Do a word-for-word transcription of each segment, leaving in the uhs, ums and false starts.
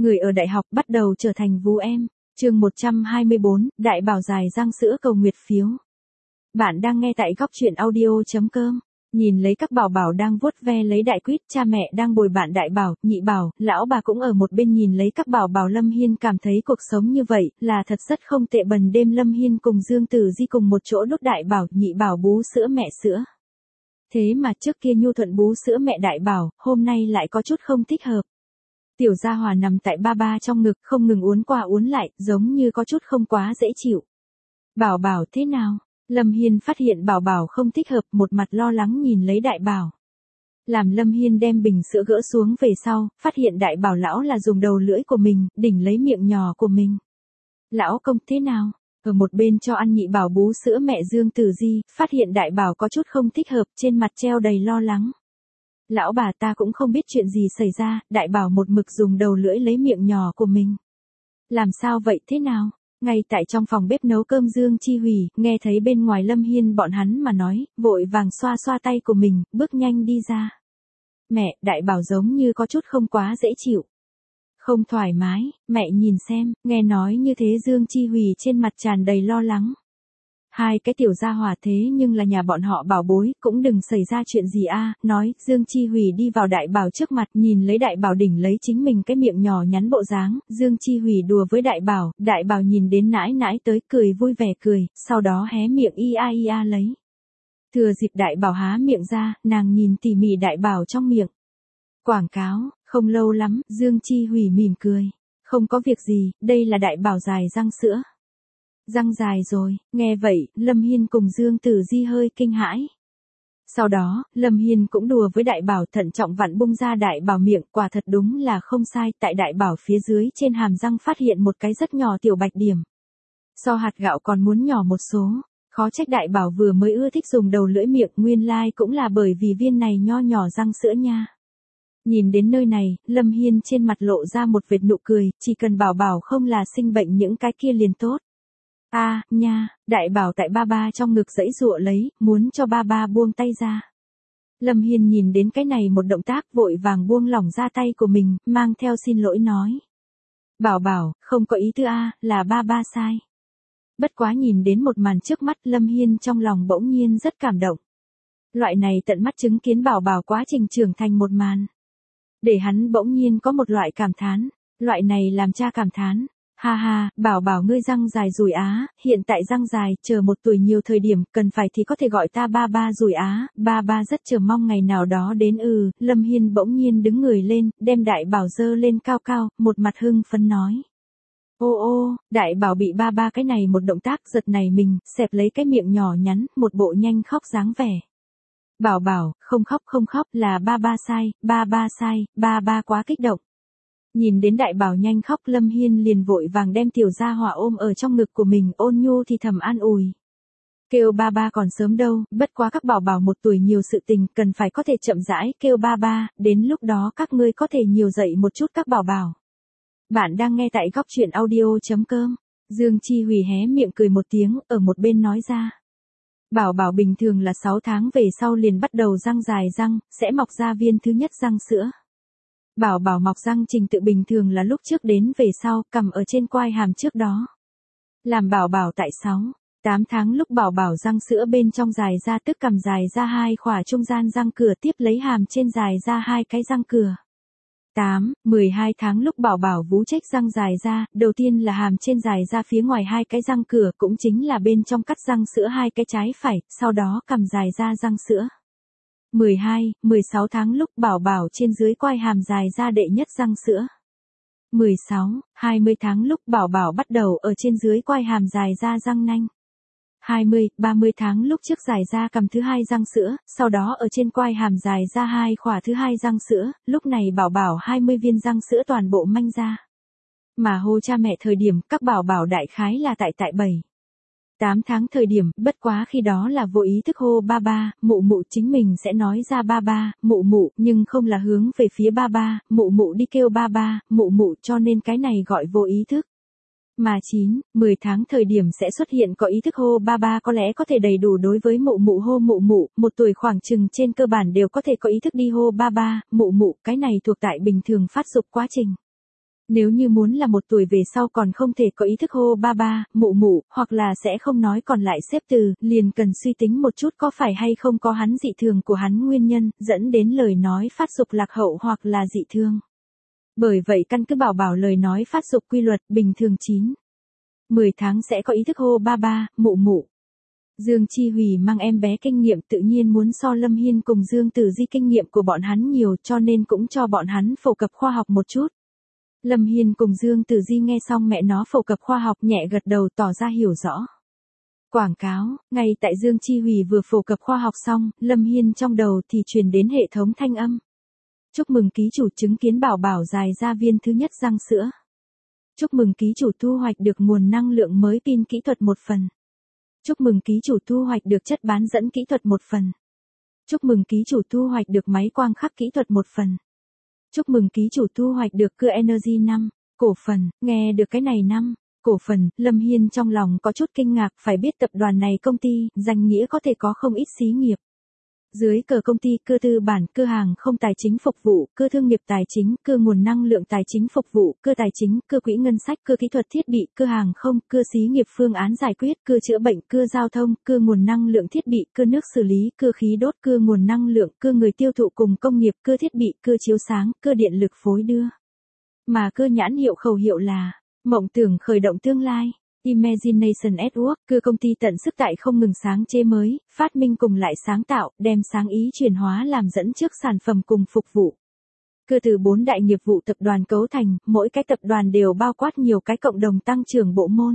Người ở đại học bắt đầu trở thành vú em. Chương một trăm hai mươi bốn, Đại Bảo dài răng sữa cầu nguyệt phiếu. Bạn đang nghe tại góc truyện audio chấm com. Nhìn lấy các bảo bảo đang vuốt ve lấy đại quýt, cha mẹ đang bồi bạn đại bảo, nhị bảo, lão bà cũng ở một bên nhìn lấy các bảo bảo. Lâm Hiên cảm thấy cuộc sống như vậy là thật rất không tệ. Bần đêm Lâm Hiên cùng Dương Tử Di cùng một chỗ đút đại bảo, nhị bảo bú sữa mẹ sữa. Thế mà trước kia nhu thuận bú sữa mẹ đại bảo, hôm nay lại có chút không thích hợp. Tiểu Gia Hòa nằm tại ba ba trong ngực không ngừng uốn qua uốn lại, giống như có chút không quá dễ chịu. Bảo bảo thế nào? Lâm Hiên phát hiện bảo bảo không thích hợp, một mặt lo lắng nhìn lấy đại bảo. Làm Lâm Hiên đem bình sữa gỡ xuống về sau, phát hiện đại bảo lão là dùng đầu lưỡi của mình, đỉnh lấy miệng nhỏ của mình. Lão công thế nào? Ở một bên cho ăn nhị bảo bú sữa mẹ Dương Tử Di, phát hiện đại bảo có chút không thích hợp, trên mặt treo đầy lo lắng. Lão bà ta cũng không biết chuyện gì xảy ra, đại bảo một mực dùng đầu lưỡi lấy miệng nhỏ của mình. Làm sao vậy thế nào? Ngay tại trong phòng bếp nấu cơm Dương Chi Hủy, nghe thấy bên ngoài Lâm Hiên bọn hắn mà nói, vội vàng xoa xoa tay của mình, bước nhanh đi ra. Mẹ, đại bảo giống như có chút không quá dễ chịu. Không thoải mái, mẹ nhìn xem, nghe nói như thế Dương Chi Hủy trên mặt tràn đầy lo lắng. Hai cái tiểu gia hỏa thế nhưng là nhà bọn họ bảo bối, cũng đừng xảy ra chuyện gì a. Nói, Dương Chi Hủy đi vào đại bảo trước mặt, nhìn lấy đại bảo đỉnh lấy chính mình cái miệng nhỏ nhắn bộ dáng, Dương Chi Hủy đùa với đại bảo, đại bảo nhìn đến nãi nãi tới cười vui vẻ cười, sau đó hé miệng ia ia lấy. Thừa dịp đại bảo há miệng ra, nàng nhìn tỉ mỉ đại bảo trong miệng. Quảng cáo, không lâu lắm, Dương Chi Hủy mỉm cười. Không có việc gì, đây là đại bảo dài răng sữa. Răng dài rồi, nghe vậy, Lâm Hiên cùng Dương Tử Di hơi kinh hãi. Sau đó, Lâm Hiên cũng đùa với đại bảo thận trọng vặn bung ra đại bảo miệng, quả thật đúng là không sai, tại đại bảo phía dưới trên hàm răng phát hiện một cái rất nhỏ tiểu bạch điểm. So hạt gạo còn muốn nhỏ một số, khó trách đại bảo vừa mới ưa thích dùng đầu lưỡi miệng, nguyên lai like cũng là bởi vì viên này nho nhỏ răng sữa nha. Nhìn đến nơi này, Lâm Hiên trên mặt lộ ra một vệt nụ cười, chỉ cần bảo bảo không là sinh bệnh những cái kia liền tốt. A, à, nha, đại bảo tại ba ba trong ngực giãy giụa lấy, muốn cho ba ba buông tay ra. Lâm Hiên nhìn đến cái này một động tác vội vàng buông lỏng ra tay của mình, mang theo xin lỗi nói. Bảo bảo, không có ý tư a, là ba ba sai. Bất quá nhìn đến một màn trước mắt Lâm Hiên trong lòng bỗng nhiên rất cảm động. Loại này tận mắt chứng kiến bảo bảo quá trình trưởng thành một màn. Để hắn bỗng nhiên có một loại cảm thán, loại này làm cha cảm thán. Ha ha, bảo bảo ngươi răng dài rùi á, hiện tại răng dài, chờ một tuổi nhiều thời điểm, cần phải thì có thể gọi ta ba ba rùi á, ba ba rất chờ mong ngày nào đó đến. Ừ, Lâm Hiên bỗng nhiên đứng người lên, đem đại bảo dơ lên cao cao, một mặt hưng phấn nói. Ô ô, đại bảo bị ba ba cái này một động tác giật này mình, xẹp lấy cái miệng nhỏ nhắn, một bộ nhanh khóc dáng vẻ. Bảo bảo, không khóc không khóc, là ba ba sai, ba ba sai, ba ba quá kích động. Nhìn đến đại bảo nhanh khóc Lâm Hiên liền vội vàng đem tiểu gia hỏa ôm ở trong ngực của mình, ôn nhu thì thầm an ủi. Kêu ba ba còn sớm đâu, bất quá các bảo bảo một tuổi nhiều sự tình, cần phải có thể chậm rãi kêu ba ba, đến lúc đó các ngươi có thể nhiều dạy một chút các bảo bảo. Bạn đang nghe tại góc truyện audio chấm com. Dương Chi Hủy hé miệng cười một tiếng, ở một bên nói ra. Bảo bảo bình thường là sáu tháng về sau liền bắt đầu răng dài răng, sẽ mọc ra viên thứ nhất răng sữa. Bảo bảo mọc răng trình tự bình thường là lúc trước đến về sau, cầm ở trên quai hàm trước đó. Làm bảo bảo tại sáu, tám tháng lúc bảo bảo răng sữa bên trong dài ra tức cầm dài ra hai khỏa trung gian răng cửa tiếp lấy hàm trên dài ra hai cái răng cửa. tám, mười hai tháng lúc bảo bảo vú trách răng dài ra, đầu tiên là hàm trên dài ra phía ngoài hai cái răng cửa cũng chính là bên trong cắt răng sữa hai cái trái phải, sau đó cầm dài ra răng sữa. mười hai, mười sáu tháng lúc bảo bảo trên dưới quai hàm dài ra đệ nhất răng sữa. mười sáu, hai mươi tháng lúc bảo bảo bắt đầu ở trên dưới quai hàm dài ra răng nanh. hai mươi, ba mươi tháng lúc trước dài ra cầm thứ hai răng sữa, sau đó ở trên quai hàm dài ra hai khỏa thứ hai răng sữa, lúc này bảo bảo hai mươi viên răng sữa toàn bộ manh ra. Mà hô cha mẹ thời điểm các bảo bảo đại khái là tại tại bảy. tám tháng thời điểm, bất quá khi đó là vô ý thức hô ba ba, mụ mụ chính mình sẽ nói ra ba ba, mụ mụ, nhưng không là hướng về phía ba ba, mụ mụ đi kêu ba ba, mụ mụ cho nên cái này gọi vô ý thức. Mà chín, mười tháng thời điểm sẽ xuất hiện có ý thức hô ba ba có lẽ có thể đầy đủ đối với mụ mụ hô mụ mụ, một tuổi khoảng chừng trên cơ bản đều có thể có ý thức đi hô ba ba, mụ mụ, cái này thuộc tại bình thường phát dục quá trình. Nếu như muốn là một tuổi về sau còn không thể có ý thức hô ba ba, mụ mụ, hoặc là sẽ không nói còn lại xếp từ, liền cần suy tính một chút có phải hay không có hắn dị thường của hắn nguyên nhân, dẫn đến lời nói phát dục lạc hậu hoặc là dị thương. Bởi vậy căn cứ bảo bảo lời nói phát dục quy luật bình thường chín mười tháng sẽ có ý thức hô ba ba, mụ mụ. Dương Chi Hủy mang em bé kinh nghiệm tự nhiên muốn so Lâm Hiên cùng Dương Tử Di kinh nghiệm của bọn hắn nhiều cho nên cũng cho bọn hắn phổ cập khoa học một chút. Lâm Hiên cùng Dương Tử Di nghe xong mẹ nó phổ cập khoa học nhẹ gật đầu tỏ ra hiểu rõ. Quảng cáo, ngay tại Dương Chi Hủy vừa phổ cập khoa học xong, Lâm Hiên trong đầu thì truyền đến hệ thống thanh âm. Chúc mừng ký chủ chứng kiến bảo bảo dài ra viên thứ nhất răng sữa. Chúc mừng ký chủ thu hoạch được nguồn năng lượng mới pin kỹ thuật một phần. Chúc mừng ký chủ thu hoạch được chất bán dẫn kỹ thuật một phần. Chúc mừng ký chủ thu hoạch được máy quang khắc kỹ thuật một phần. Chúc mừng ký chủ thu hoạch được cưa Energy năm, cổ phần, nghe được cái này năm, cổ phần, Lâm Hiên trong lòng có chút kinh ngạc phải biết tập đoàn này công ty, danh nghĩa có thể có không ít xí nghiệp. Dưới cờ công ty cơ tư bản, cơ hàng không tài chính phục vụ, cơ thương nghiệp tài chính, cơ nguồn năng lượng tài chính phục vụ, cơ tài chính, cơ quỹ ngân sách, cơ kỹ thuật thiết bị, cơ hàng không, cơ xí nghiệp phương án giải quyết, cơ chữa bệnh, cơ giao thông, cơ nguồn năng lượng thiết bị, cơ nước xử lý, cơ khí đốt, cơ nguồn năng lượng, cơ người tiêu thụ cùng công nghiệp, cơ thiết bị, cơ chiếu sáng, cơ điện lực phối đưa. Mà cơ nhãn hiệu khẩu hiệu là mộng tưởng khởi động tương lai. Imagination at Work, cơ công ty tận sức tại không ngừng sáng chế mới, phát minh cùng lại sáng tạo, đem sáng ý chuyển hóa làm dẫn trước sản phẩm cùng phục vụ. Cơ từ bốn đại nghiệp vụ tập đoàn cấu thành, mỗi cái tập đoàn đều bao quát nhiều cái cộng đồng tăng trưởng bộ môn.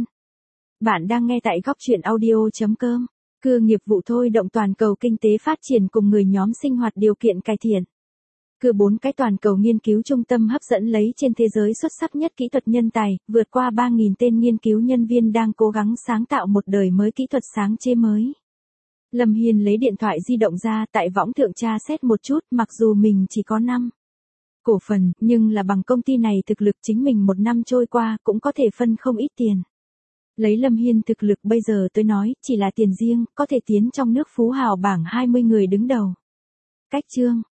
Bạn đang nghe tại góc truyện audio chấm com. Cơ nghiệp vụ thôi động toàn cầu kinh tế phát triển cùng người nhóm sinh hoạt điều kiện cải thiện. Cơ bốn cái toàn cầu nghiên cứu trung tâm hấp dẫn lấy trên thế giới xuất sắc nhất kỹ thuật nhân tài, vượt qua ba nghìn tên nghiên cứu nhân viên đang cố gắng sáng tạo một đời mới kỹ thuật sáng chế mới. Lâm Hiên lấy điện thoại di động ra tại võng thượng tra xét một chút, mặc dù mình chỉ có năm cổ phần, nhưng là bằng công ty này thực lực chính mình một năm trôi qua cũng có thể phân không ít tiền. Lấy Lâm Hiên thực lực bây giờ tôi nói, chỉ là tiền riêng, có thể tiến trong nước phú hào bảng hai mươi người đứng đầu. Cách chương